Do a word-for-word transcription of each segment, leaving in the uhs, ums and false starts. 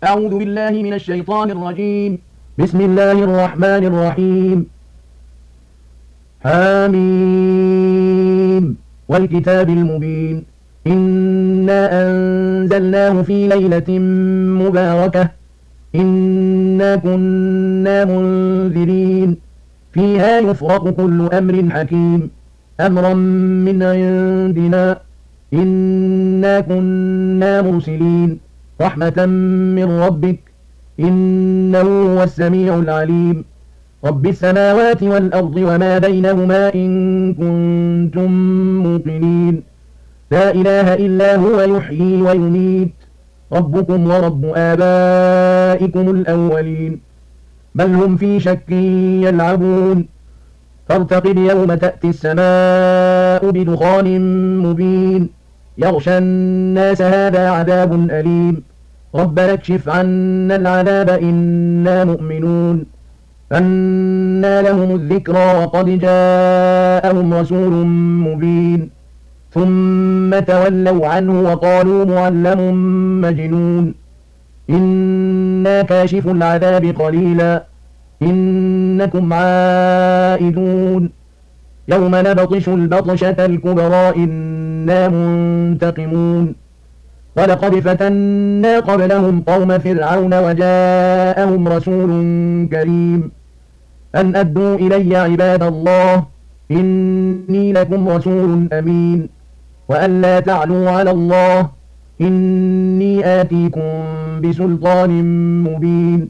أعوذ بالله من الشيطان الرجيم. بسم الله الرحمن الرحيم. حميم والكتاب المبين. إنا أنزلناه في ليلة مباركة إنا كنا منذرين فيها يفرق كل أمر حكيم أمرا من عندنا إنا كنا مرسلين رحمة من ربك إنه هو السميع العليم. رب السماوات والأرض وما بينهما إن كنتم موقنين لا إله إلا هو يحيي ويميت ربكم ورب آبائكم الأولين بل هم في شك يلعبون فارتقب يوم تأتي السماء بدخان مبين يغشى الناس هذا عذاب أليم ربنا اكشف عنا العذاب إنا مؤمنون أنى لهم الذكرى وقد جاءهم رسول مبين ثم تولوا عنه وقالوا معلم مجنون إنا كاشف العذاب قليلا إنكم عائدون يوم نبطش البطشة الكبرى إنا منتقمون ولقد فتنا قبلهم قوم فرعون وجاءهم رسول كريم أن أدوا إلي عباد الله إني لكم رسول أمين وأن لا تعلوا على الله إني آتيكم بسلطان مبين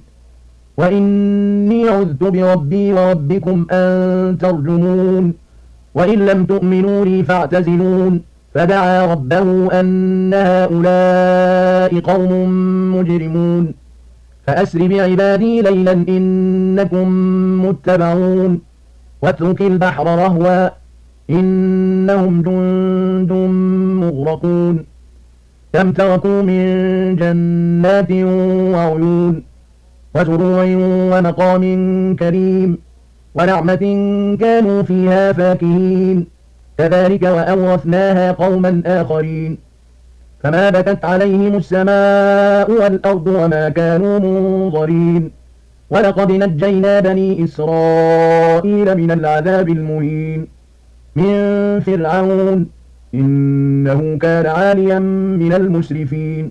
وإني عذت بربي وربكم أن ترجمون وإن لم تؤمنوا لي فاعتزلون فدعا ربه أن هؤلاء قوم مجرمون فأسر بعبادي ليلا إنكم متبعون واترك البحر رهوا إنهم جند مغرقون كم تركوا من جنات وعيون وزروع ومقام كريم ونعمة كانوا فيها فاكهين كذلك وأورثناها قوما آخرين فما بكت عليهم السماء والأرض وما كانوا منظرين ولقد نجينا بني إسرائيل من العذاب المهين من فرعون إنه كان عاليا من المسرفين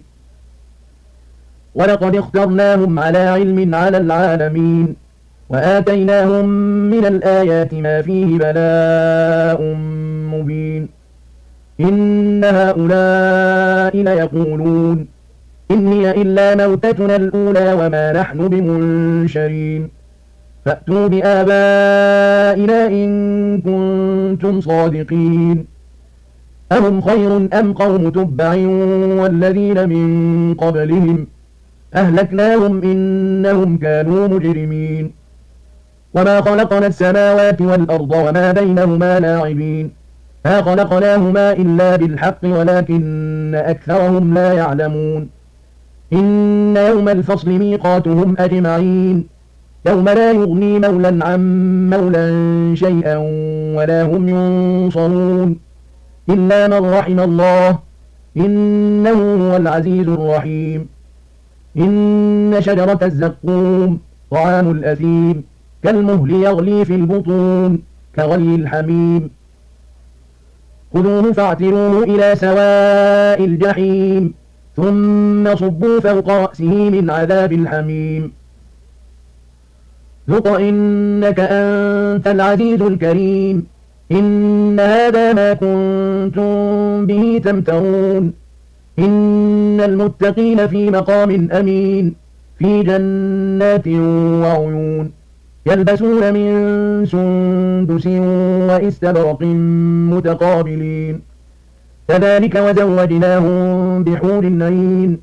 ولقد اخترناهم على علم على العالمين وآتيناهم من الآيات ما فيه بلاء مبين إن هؤلاء ليقولون إن هي إلا موتتنا الأولى وما نحن بمنشرين فأتوا بآبائنا إن كنتم صادقين أهم خير أم قوم تبع والذين من قبلهم أهلكناهم إنهم كانوا مجرمين وما خلقنا السماوات والأرض وما بينهما لاعبين ما خلقناهما إلا بالحق ولكن أكثرهم لا يعلمون إن يوم الفصل ميقاتهم أجمعين يوم لا يغني مولا عن مولا شيئا ولا هم ينصرون إلا من رحم الله إنه هو العزيز الرحيم إن شجرة الزقوم طعام الأثيم كالمهل يغلي في البطون كغلي الحميم خذوه فاعتلوه إلى سواء الجحيم ثم صبوا فوق رأسه من عذاب الحميم ذق إنك أنت العزيز الكريم إن هذا ما كنتم به تمترون إن المتقين في مقام أمين في جنات وعيون يلبسون من سندس وإستبرق متقابلين كذلك وزوجناهم بحور عين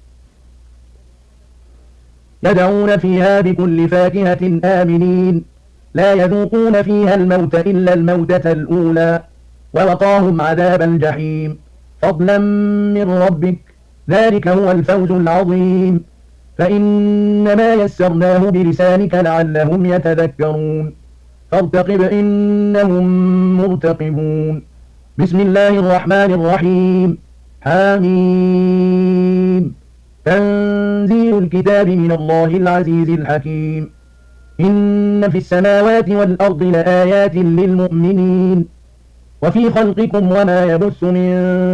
يدعون فيها بكل فاكهة آمنين لا يذوقون فيها الموت إلا الموتة الأولى ووقاهم عذاب الجحيم فضلا من ربك ذلك هو الفوز العظيم فإنما يسرناه بلسانك لعلهم يتذكرون فارتقب إنهم مرتقبون بسم الله الرحمن الرحيم حميم تنزيل الكتاب من الله العزيز الحكيم. إن في السماوات والأرض لآيات للمؤمنين وفي خلقكم وما يبث من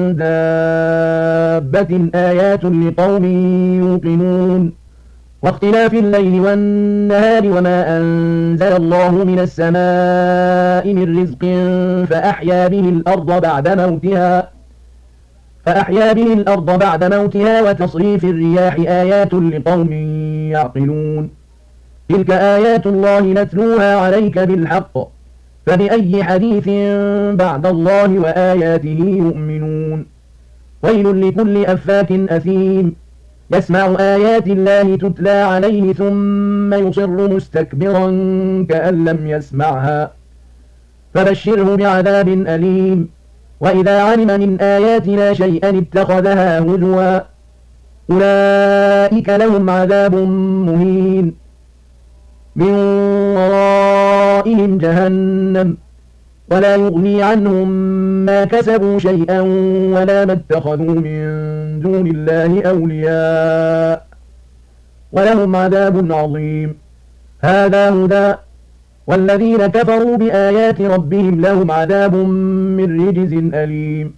دابة آيات لقوم يوقنون واختلاف الليل والنهار وما أنزل الله من السماء من رزق فأحيا به الأرض بعد موتها فأحيا به الأرض بعد موتها وتصريف الرياح آيات لقوم يعقلون. تلك آيات الله نتلوها عليك بالحق فبأي حديث بعد الله وآياته يؤمنون. ويل لكل أفاك أثيم يسمع آيات الله تتلى عليه ثم يصر مستكبرا كأن لم يسمعها فبشره بعذاب أليم. وإذا علم من آياتنا شيئا اتخذها هزوا أولئك لهم عذاب مهين من ورائهم جهنم ولا يغني عنهم ما كسبوا شيئا ولا ما اتخذوا من دون الله أولياء ولهم عذاب عظيم. هذا هدى والذين كفروا بآيات ربهم لهم عذاب من رجز أليم.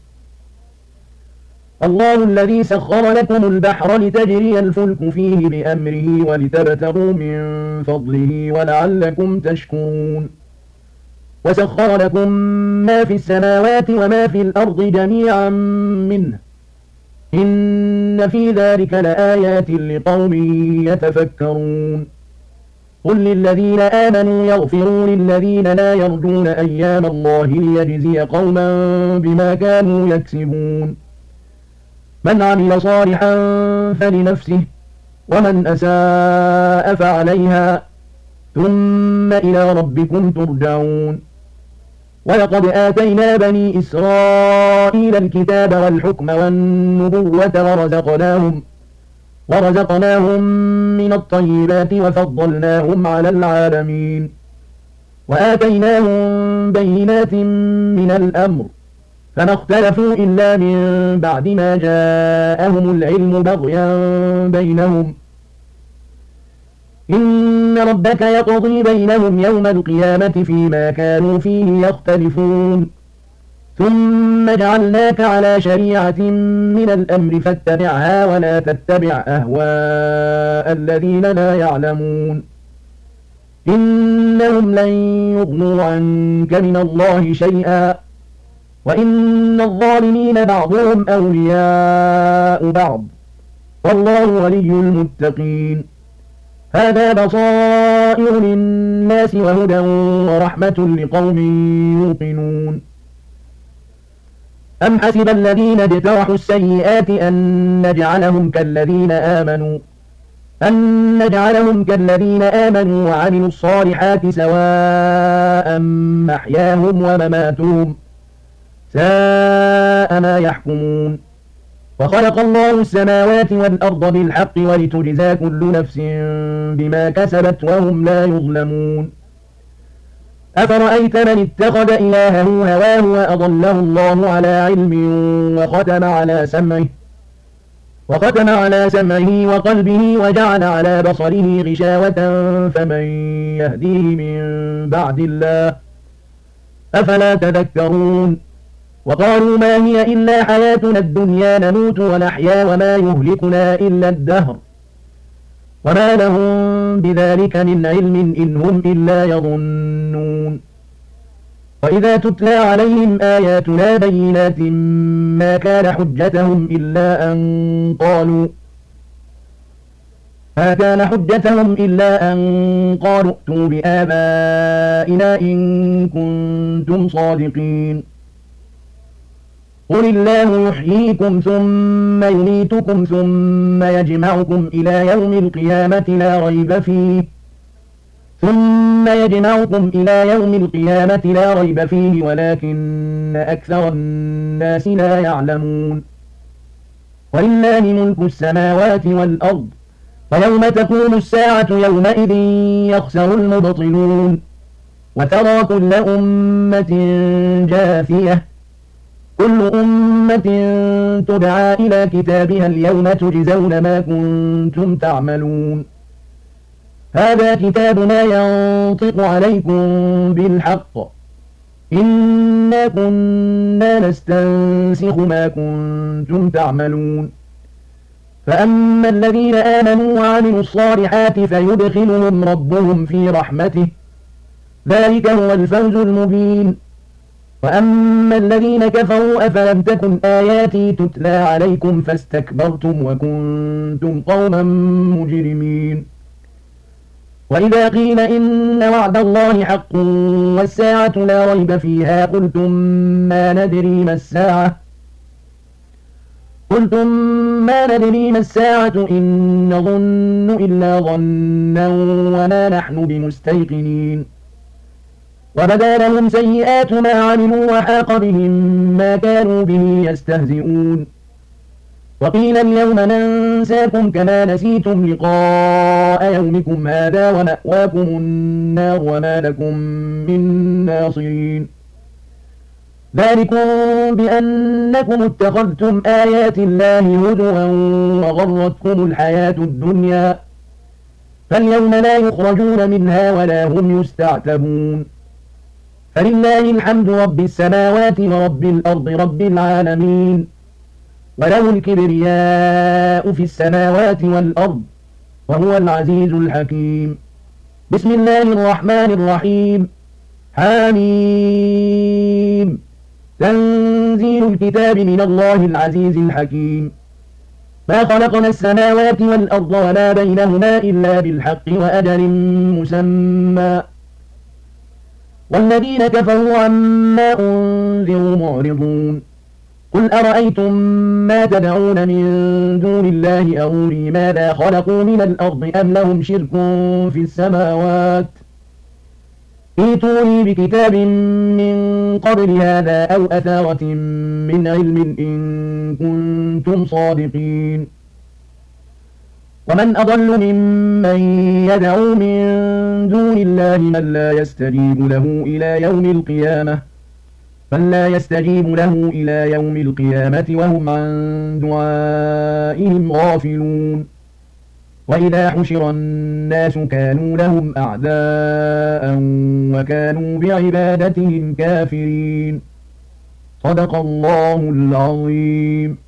الله الذي سخر لكم البحر لتجري الفلك فيه بأمره ولتبتغوا من فضله ولعلكم تشكرون. وسخر لكم ما في السماوات وما في الأرض جميعا منه إن في ذلك لآيات لقوم يتفكرون. قل للذين آمنوا يغفروا للذين لا يرجون أيام الله ليجزي قوما بما كانوا يكسبون. من عمل صالحا فلنفسه ومن أساء فعليها ثم إلى ربكم ترجعون. ولقد آتينا بني إسرائيل الكتاب والحكم والنبوة ورزقناهم ورزقناهم من الطيبات وفضلناهم على العالمين وآتيناهم بينات من الأمر فما اختلفوا إلا من بعد ما جاءهم العلم بغيا بينهم إن ربك يقضي بينهم يوم القيامة فيما كانوا فيه يختلفون. ثم جعلناك على شريعة من الأمر فاتبعها ولا تتبع أهواء الذين لا يعلمون إنهم لن يغنوا عنك من الله شيئا وإن الظالمين بعضهم أولياء بعض والله ولي المتقين. هذا بصائر للناس وهدى ورحمة لقوم يوقنون. أم حسب الذين اجترحوا السيئات أن نجعلهم كالذين آمنوا أن نجعلهم كالذين آمنوا وعملوا الصالحات سواء محياهم ومماتهم ساء ما يحكمون. وخلق الله السماوات والأرض بالحق ولتجزى كل نفس بما كسبت وهم لا يظلمون. أفرأيت من اتخذ إلهه هواه وأضله الله على علم وختم على سمعه وختم على سمعه وقلبه وجعل على بصره غشاوة فمن يهديه من بعد الله أفلا تذكرون. وقالوا ما هي إلا حياتنا الدنيا نموت ونحيا وما يهلكنا إلا الدهر وما لهم بذلك من علم إن هم إلا يظنون. وإذا تتلى عليهم آياتنا بينات ما كان حجتهم إلا أن قالوا ما كان حجتهم إلا أن قالوا ائتوا بآبائنا إن كنتم صادقين. قل الله يحييكم ثم يميتكم ثم يجمعكم إلى يوم القيامة لا ريب فيه ثم يجمعكم إلى يوم القيامة لا ريب فيه ولكن أكثر الناس لا يعلمون. ولله ملك السماوات والأرض ويوم تقوم الساعة يومئذ يخسر المبطلون وترى كل أمة جاثية كل أمة تدعى إلى كتابها اليوم تجزون ما كنتم تعملون هذا كتابنا ينطق عليكم بالحق إنا كنا نستنسخ ما كنتم تعملون فأما الذين آمنوا وعملوا الصالحات فيدخلهم ربهم في رحمته ذلك هو الفوز المبين وأما الذين كفروا أفلم تكن آياتي تتلى عليكم فاستكبرتم وكنتم قوما مجرمين وإذا قيل إن وعد الله حق والساعة لا ريب فيها قلتم ما ندري ما الساعة قلتم ما ندري ما الساعة إن نظن إلا ظنا وما نحن بمستيقنين وبدا لهم سيئات ما عملوا وحاق بهم ما كانوا به يستهزئون وقيل اليوم ننساكم كما نسيتم لقاء يومكم هذا ومأواكم النار وما لكم من ناصرين ذلكم بأنكم اتخذتم آيات الله هزوا وغرتكم الحياة الدنيا فاليوم لا يخرجون منها ولا هم يستعتبون فلله الحمد رب السماوات ورب الأرض رب العالمين وله الكبرياء في السماوات والأرض وهو العزيز الحكيم بسم الله الرحمن الرحيم حميم تنزيل الكتاب من الله العزيز الحكيم ما خلقنا السماوات والأرض وما بينهما إلا بالحق وأجل مسمى والذين كفروا عما أنذروا معرضون قل أرأيتم ما تدعون من دون الله أروني ماذا خلقوا من الأرض أم لهم شرك في السماوات ائتوني بكتاب من قبل هذا أو أثارة من علم إن كنتم صادقين ومن أضل ممن يدعو من دون الله من لا يستجيب له إلى يوم القيامة من لا يستجيب له إلى يوم القيامة وهم عن دعائهم غافلون وإذا حشر الناس كانوا لهم أعداء وكانوا بعبادتهم كافرين صدق الله العظيم.